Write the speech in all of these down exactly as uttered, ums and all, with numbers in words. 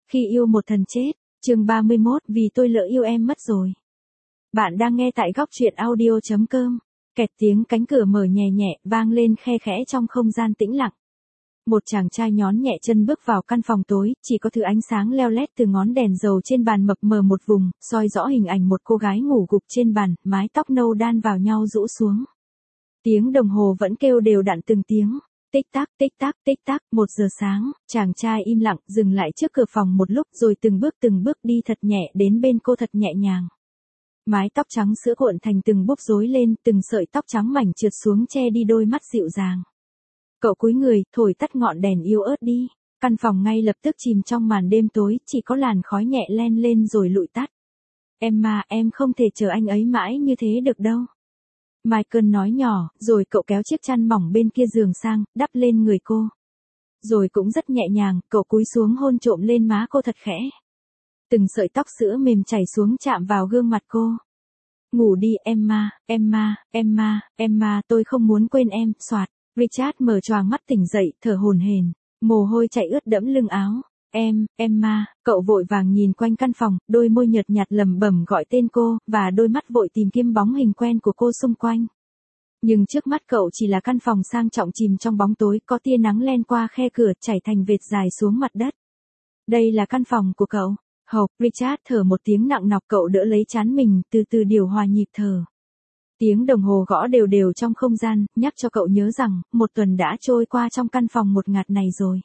Khi yêu một thần chết, chương ba mươi mốt, vì tôi lỡ yêu em mất rồi. Bạn đang nghe tại góc truyện audio chấm com. Kẹt tiếng cánh cửa mở nhẹ nhẹ, vang lên khe khẽ trong không gian tĩnh lặng. Một chàng trai nhón nhẹ chân bước vào căn phòng tối, chỉ có thứ ánh sáng leo lét từ ngón đèn dầu trên bàn mập mờ một vùng, soi rõ hình ảnh một cô gái ngủ gục trên bàn, mái tóc nâu đan vào nhau rũ xuống. Tiếng đồng hồ vẫn kêu đều đặn từng tiếng. Tích tắc, tích tắc, tích tắc, một giờ sáng, chàng trai im lặng, dừng lại trước cửa phòng một lúc rồi từng bước từng bước đi thật nhẹ đến bên cô thật nhẹ nhàng. Mái tóc trắng sữa cuộn thành từng búp rối lên, từng sợi tóc trắng mảnh trượt xuống che đi đôi mắt dịu dàng. Cậu cúi người, thổi tắt ngọn đèn yếu ớt đi. Căn phòng ngay lập tức chìm trong màn đêm tối, chỉ có làn khói nhẹ len lên rồi lụi tắt. Emma, em không thể chờ anh ấy mãi như thế được đâu. Michael nói nhỏ, rồi cậu kéo chiếc chăn mỏng bên kia giường sang, đắp lên người cô. Rồi cũng rất nhẹ nhàng, cậu cúi xuống hôn trộm lên má cô thật khẽ. Từng sợi tóc sữa mềm chảy xuống chạm vào gương mặt cô. Ngủ đi Emma, Emma, Emma, Emma, tôi không muốn quên em, soạt. Richard mở choàng mắt tỉnh dậy, thở hổn hển, mồ hôi chảy ướt đẫm lưng áo. Em, Emma, cậu vội vàng nhìn quanh căn phòng, đôi môi nhợt nhạt lẩm bẩm gọi tên cô, và đôi mắt vội tìm kiếm bóng hình quen của cô xung quanh. Nhưng trước mắt cậu chỉ là căn phòng sang trọng chìm trong bóng tối, có tia nắng len qua khe cửa chảy thành vệt dài xuống mặt đất. Đây là căn phòng của cậu. Hộc, Richard thở một tiếng nặng nọc, cậu đỡ lấy trán mình, từ từ điều hòa nhịp thở. Tiếng đồng hồ gõ đều đều trong không gian, nhắc cho cậu nhớ rằng, một tuần đã trôi qua trong căn phòng một ngạt này rồi.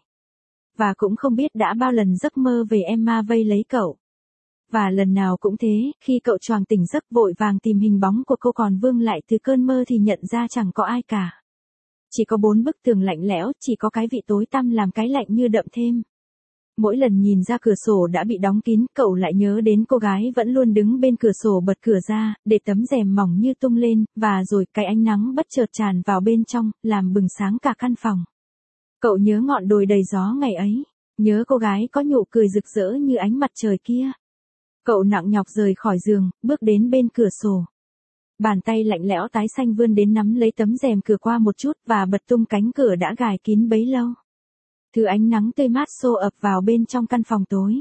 Và cũng không biết đã bao lần giấc mơ về Emma vây lấy cậu. Và lần nào cũng thế, khi cậu choàng tỉnh giấc vội vàng tìm hình bóng của cô còn vương lại từ cơn mơ thì nhận ra chẳng có ai cả. Chỉ có bốn bức tường lạnh lẽo, chỉ có cái vị tối tăm làm cái lạnh như đậm thêm. Mỗi lần nhìn ra cửa sổ đã bị đóng kín, cậu lại nhớ đến cô gái vẫn luôn đứng bên cửa sổ bật cửa ra, để tấm rèm mỏng như tung lên, và rồi cái ánh nắng bất chợt tràn vào bên trong, làm bừng sáng cả căn phòng. Cậu nhớ ngọn đồi đầy gió ngày ấy, nhớ cô gái có nụ cười rực rỡ như ánh mặt trời kia. Cậu nặng nhọc rời khỏi giường, bước đến bên cửa sổ. Bàn tay lạnh lẽo tái xanh vươn đến nắm lấy tấm rèm cửa qua một chút và bật tung cánh cửa đã gài kín bấy lâu. Thứ ánh nắng tươi mát xô ập vào bên trong căn phòng tối.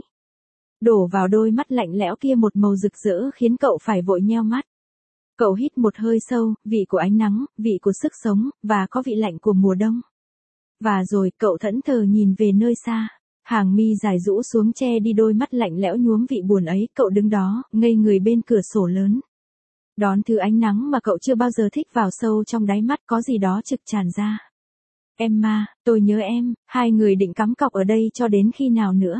Đổ vào đôi mắt lạnh lẽo kia một màu rực rỡ khiến cậu phải vội nheo mắt. Cậu hít một hơi sâu, vị của ánh nắng, vị của sức sống, và có vị lạnh của mùa đông. Và rồi cậu thẫn thờ nhìn về nơi xa. Hàng mi dài rũ xuống che đi đôi mắt lạnh lẽo nhuốm vị buồn ấy. Cậu đứng đó, ngây người bên cửa sổ lớn. Đón thứ ánh nắng mà cậu chưa bao giờ thích vào sâu trong đáy mắt, có gì đó trực tràn ra. Emma, tôi nhớ em. Hai người định cắm cọc ở đây cho đến khi nào nữa?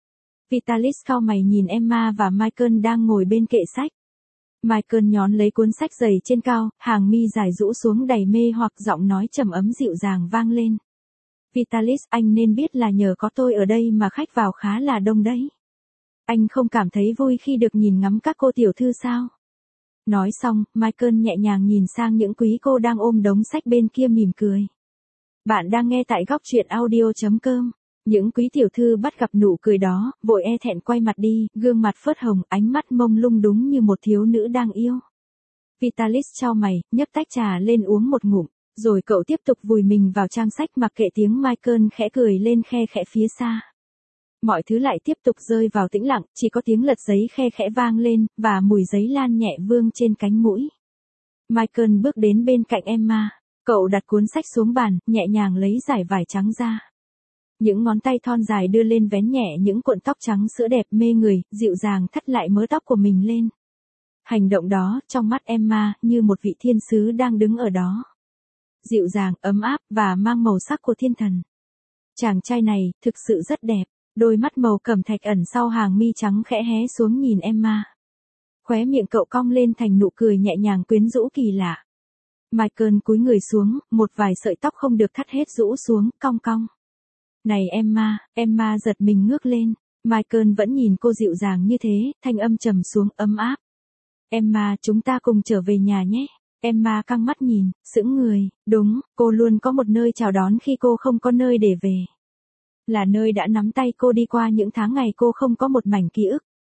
Vitalis cau mày nhìn Emma và Michael đang ngồi bên kệ sách. Michael nhón lấy cuốn sách dày trên cao, hàng mi dài rũ xuống đầy mê hoặc, giọng nói trầm ấm dịu dàng vang lên. Vitalis, anh nên biết là nhờ có tôi ở đây mà khách vào khá là đông đấy. Anh không cảm thấy vui khi được nhìn ngắm các cô tiểu thư sao? Nói xong, Michael nhẹ nhàng nhìn sang những quý cô đang ôm đống sách bên kia mỉm cười. Bạn đang nghe tại góc truyện audio chấm com. Những quý tiểu thư bắt gặp nụ cười đó, vội e thẹn quay mặt đi, gương mặt phớt hồng, ánh mắt mông lung đúng như một thiếu nữ đang yêu. Vitalis chau mày, nhấc tách trà lên uống một ngụm, rồi cậu tiếp tục vùi mình vào trang sách mặc kệ tiếng Michael khẽ cười lên khe khẽ phía xa. Mọi thứ lại tiếp tục rơi vào tĩnh lặng, chỉ có tiếng lật giấy khe khẽ vang lên, và mùi giấy lan nhẹ vương trên cánh mũi. Michael bước đến bên cạnh Emma. Cậu đặt cuốn sách xuống bàn, nhẹ nhàng lấy dải vải trắng ra. Những ngón tay thon dài đưa lên vén nhẹ những cuộn tóc trắng sữa đẹp mê người, dịu dàng thắt lại mớ tóc của mình lên. Hành động đó, trong mắt Emma, như một vị thiên sứ đang đứng ở đó. Dịu dàng, ấm áp, và mang màu sắc của thiên thần. Chàng trai này, thực sự rất đẹp. Đôi mắt màu cẩm thạch ẩn sau hàng mi trắng khẽ hé xuống nhìn Emma. Khóe miệng cậu cong lên thành nụ cười nhẹ nhàng quyến rũ kỳ lạ. Michael cúi người xuống, một vài sợi tóc không được thắt hết rũ xuống, cong cong. Này Emma, Emma giật mình ngước lên. Michael vẫn nhìn cô dịu dàng như thế, thanh âm trầm xuống ấm áp. Emma, chúng ta cùng trở về nhà nhé. Emma căng mắt nhìn, sững người, đúng, cô luôn có một nơi chào đón khi cô không có nơi để về. Là nơi đã nắm tay cô đi qua những tháng ngày cô không có một mảnh ký ức.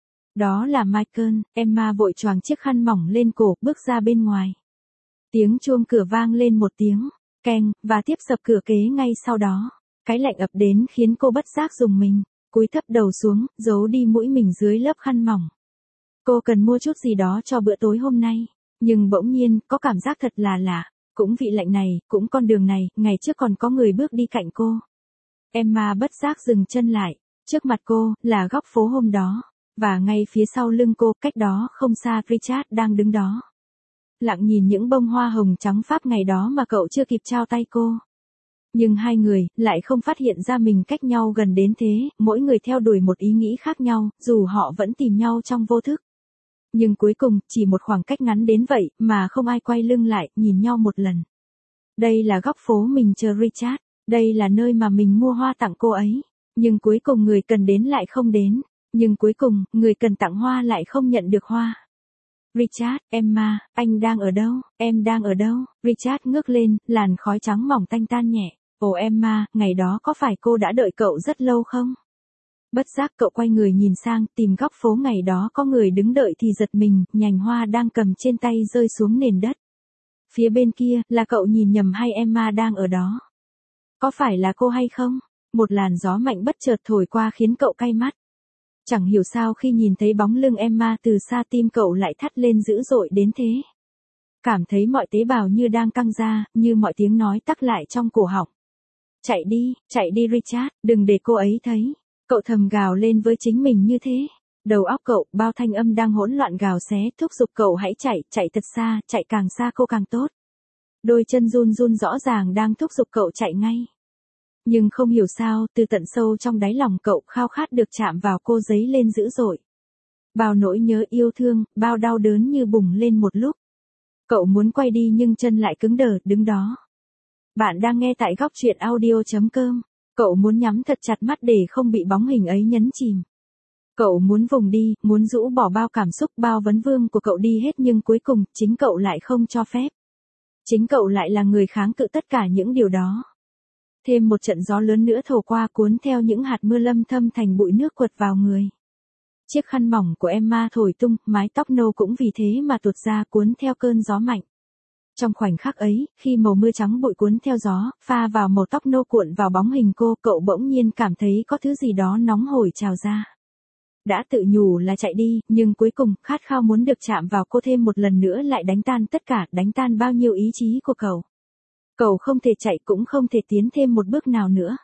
Đó là Michael. Emma vội choàng chiếc khăn mỏng lên cổ, bước ra bên ngoài. Tiếng chuông cửa vang lên một tiếng, keng, và tiếp sập cửa kế ngay sau đó. Cái lạnh ập đến khiến cô bất giác rùng mình. cúi thấp đầu xuống, giấu đi mũi mình dưới lớp khăn mỏng. Cô cần mua chút gì đó cho bữa tối hôm nay, nhưng bỗng nhiên, có cảm giác thật là lạ, cũng vị lạnh này, cũng con đường này, ngày trước còn có người bước đi cạnh cô. Emma bất giác dừng chân lại, trước mặt cô, là góc phố hôm đó, và ngay phía sau lưng cô, cách đó không xa Richard đang đứng đó. Lặng nhìn những bông hoa hồng trắng Pháp ngày đó mà cậu chưa kịp trao tay cô. Nhưng hai người, lại không phát hiện ra mình cách nhau gần đến thế, mỗi người theo đuổi một ý nghĩ khác nhau, dù họ vẫn tìm nhau trong vô thức. Nhưng cuối cùng, chỉ một khoảng cách ngắn đến vậy, mà không ai quay lưng lại, nhìn nhau một lần. Đây là góc phố mình chờ Richard, đây là nơi mà mình mua hoa tặng cô ấy. Nhưng cuối cùng người cần đến lại không đến, nhưng cuối cùng, người cần tặng hoa lại không nhận được hoa. Richard, Emma, anh đang ở đâu, em đang ở đâu? Richard ngước lên, làn khói trắng mỏng tanh tan nhẹ. Ồ Emma, ngày đó có phải cô đã đợi cậu rất lâu không? Bất giác cậu quay người nhìn sang, tìm góc phố ngày đó có người đứng đợi thì giật mình, nhành hoa đang cầm trên tay rơi xuống nền đất. Phía bên kia, là cậu nhìn nhầm hay Emma đang ở đó? Có phải là cô hay không? Một làn gió mạnh bất chợt thổi qua khiến cậu cay mắt. Chẳng hiểu sao khi nhìn thấy bóng lưng Emma từ xa tim cậu lại thắt lên dữ dội đến thế. Cảm thấy mọi tế bào như đang căng ra, như mọi tiếng nói tắc lại trong cổ họng. Chạy đi, chạy đi Richard, đừng để cô ấy thấy. Cậu thầm gào lên với chính mình như thế. Đầu óc cậu, bao thanh âm đang hỗn loạn gào xé, thúc giục cậu hãy chạy, chạy thật xa, chạy càng xa cô càng tốt. Đôi chân run run rõ ràng đang thúc giục cậu chạy ngay. Nhưng không hiểu sao, từ tận sâu trong đáy lòng cậu khao khát được chạm vào cô dấy lên dữ dội. Bao nỗi nhớ yêu thương, bao đau đớn như bùng lên một lúc. Cậu muốn quay đi nhưng chân lại cứng đờ, đứng đó. Bạn đang nghe tại góc truyện audio chấm com. Cậu muốn nhắm thật chặt mắt để không bị bóng hình ấy nhấn chìm. Cậu muốn vùng đi, muốn rũ bỏ bao cảm xúc, bao vấn vương của cậu đi hết nhưng cuối cùng, chính cậu lại không cho phép. Chính cậu lại là người kháng cự tất cả những điều đó. Thêm một trận gió lớn nữa thổi qua cuốn theo những hạt mưa lâm thâm thành bụi nước quật vào người. Chiếc khăn mỏng của Emma thổi tung, mái tóc nâu cũng vì thế mà tuột ra cuốn theo cơn gió mạnh. Trong khoảnh khắc ấy, khi màu mưa trắng bụi cuốn theo gió, pha vào màu tóc nâu cuộn vào bóng hình cô, cậu bỗng nhiên cảm thấy có thứ gì đó nóng hổi trào ra. Đã tự nhủ là chạy đi, nhưng cuối cùng, khát khao muốn được chạm vào cô thêm một lần nữa lại đánh tan tất cả, đánh tan bao nhiêu ý chí của cậu. Cậu không thể chạy cũng không thể tiến thêm một bước nào nữa.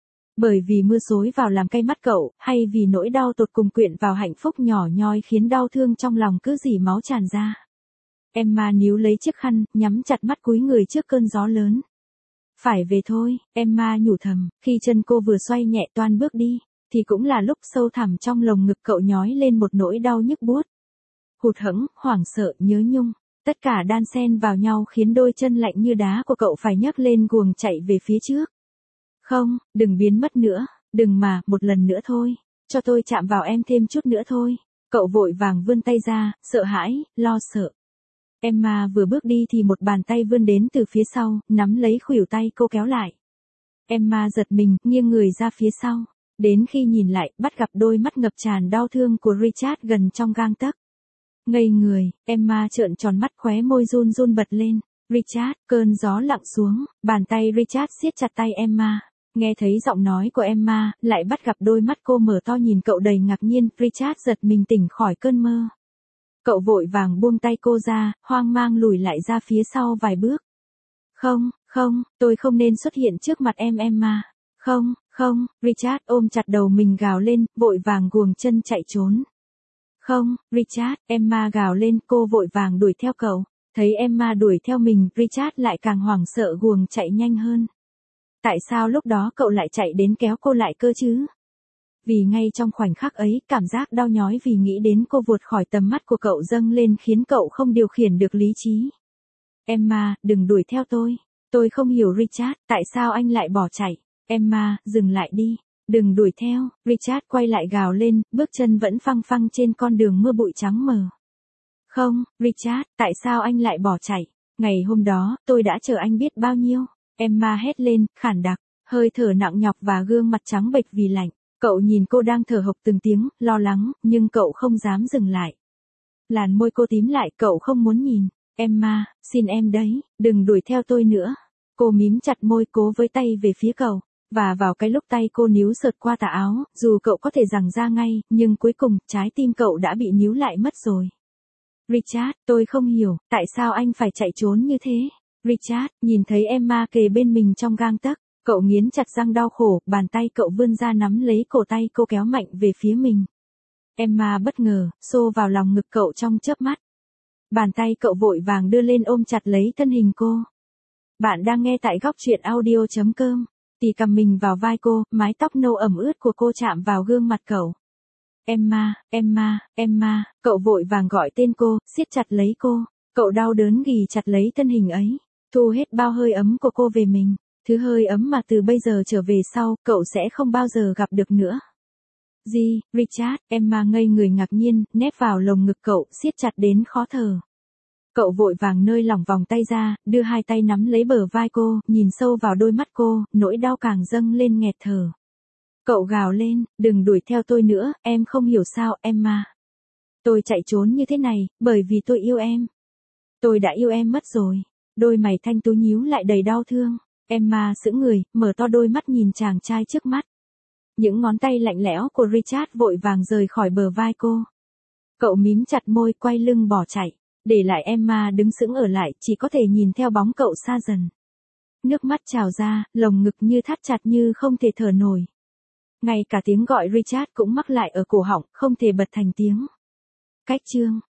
Bởi vì mưa xối vào làm cay mắt cậu, hay vì nỗi đau tột cùng quyện vào hạnh phúc nhỏ nhoi khiến đau thương trong lòng cứ dỉ máu tràn ra. Emma níu lấy chiếc khăn, nhắm chặt mắt cúi người trước cơn gió lớn. Phải về thôi, Emma nhủ thầm, khi chân cô vừa xoay nhẹ toan bước đi, thì cũng là lúc sâu thẳm trong lồng ngực cậu nhói lên một nỗi đau nhức buốt. Hụt hẫng, hoảng sợ, nhớ nhung, tất cả đan xen vào nhau khiến đôi chân lạnh như đá của cậu phải nhấc lên guồng chạy về phía trước. Không, đừng biến mất nữa, đừng mà, một lần nữa thôi, cho tôi chạm vào em thêm chút nữa thôi. Cậu vội vàng vươn tay ra, sợ hãi, lo sợ. Emma vừa bước đi thì một bàn tay vươn đến từ phía sau, nắm lấy khuỷu tay cô kéo lại. Emma giật mình, nghiêng người ra phía sau. Đến khi nhìn lại, bắt gặp đôi mắt ngập tràn đau thương của Richard gần trong gang tấc. Ngây người, Emma trợn tròn mắt, khóe môi run run bật lên. Richard, cơn gió lặng xuống, bàn tay Richard siết chặt tay Emma. Nghe thấy giọng nói của Emma, lại bắt gặp đôi mắt cô mở to nhìn cậu đầy ngạc nhiên, Richard giật mình tỉnh khỏi cơn mơ. Cậu vội vàng buông tay cô ra, hoang mang lùi lại ra phía sau vài bước. Không, không, tôi không nên xuất hiện trước mặt em Emma. Không, không, Richard ôm chặt đầu mình gào lên, vội vàng guồng chân chạy trốn. Không, Richard, Emma gào lên, cô vội vàng đuổi theo cậu. Thấy Emma đuổi theo mình, Richard lại càng hoảng sợ guồng chạy nhanh hơn. Tại sao lúc đó cậu lại chạy đến kéo cô lại cơ chứ? Vì ngay trong khoảnh khắc ấy, cảm giác đau nhói vì nghĩ đến cô vụt khỏi tầm mắt của cậu dâng lên khiến cậu không điều khiển được lý trí. Emma, đừng đuổi theo tôi. Tôi không hiểu Richard, tại sao anh lại bỏ chạy? Emma, dừng lại đi. Đừng đuổi theo. Richard quay lại gào lên, bước chân vẫn phăng phăng trên con đường mưa bụi trắng mờ. Không, Richard, tại sao anh lại bỏ chạy? Ngày hôm đó, tôi đã chờ anh biết bao nhiêu. Emma hét lên, khản đặc, hơi thở nặng nhọc và gương mặt trắng bệch vì lạnh. Cậu nhìn cô đang thở hộc từng tiếng, lo lắng, nhưng cậu không dám dừng lại. Làn môi cô tím lại, cậu không muốn nhìn. Emma, xin em đấy, đừng đuổi theo tôi nữa. Cô mím chặt môi cố với tay về phía cậu. Và vào cái lúc tay cô níu sượt qua tà áo, dù cậu có thể giằng ra ngay, nhưng cuối cùng, trái tim cậu đã bị níu lại mất rồi. Richard, tôi không hiểu, tại sao anh phải chạy trốn như thế? Richard, nhìn thấy Emma kề bên mình trong gang tấc, cậu nghiến chặt răng đau khổ, bàn tay cậu vươn ra nắm lấy cổ tay cô kéo mạnh về phía mình. Emma bất ngờ, xô vào lòng ngực cậu trong chớp mắt. Bàn tay cậu vội vàng đưa lên ôm chặt lấy thân hình cô. Bạn đang nghe tại góc truyện audio chấm com. Tì cầm mình vào vai cô, mái tóc nâu ẩm ướt của cô chạm vào gương mặt cậu. Emma, Emma, Emma, cậu vội vàng gọi tên cô, siết chặt lấy cô. Cậu đau đớn ghì chặt lấy thân hình ấy, thu hết bao hơi ấm của cô về mình. Thứ hơi ấm mà từ bây giờ trở về sau, cậu sẽ không bao giờ gặp được nữa. Gì, Richard, Emma ngây người ngạc nhiên, nép vào lồng ngực cậu, siết chặt đến khó thở. Cậu vội vàng nơi lỏng vòng tay ra, đưa hai tay nắm lấy bờ vai cô, nhìn sâu vào đôi mắt cô, nỗi đau càng dâng lên nghẹt thở. Cậu gào lên, đừng đuổi theo tôi nữa, em không hiểu sao, Emma. Tôi chạy trốn như thế này, bởi vì tôi yêu em. Tôi đã yêu em mất rồi. Đôi mày thanh tú nhíu lại đầy đau thương. Emma sững người, mở to đôi mắt nhìn chàng trai trước mắt. Những ngón tay lạnh lẽo của Richard vội vàng rời khỏi bờ vai cô. Cậu mím chặt môi, quay lưng bỏ chạy. Để lại Emma đứng sững ở lại, chỉ có thể nhìn theo bóng cậu xa dần. Nước mắt trào ra, lồng ngực như thắt chặt như không thể thở nổi. Ngay cả tiếng gọi Richard cũng mắc lại ở cổ họng, không thể bật thành tiếng. Cách chương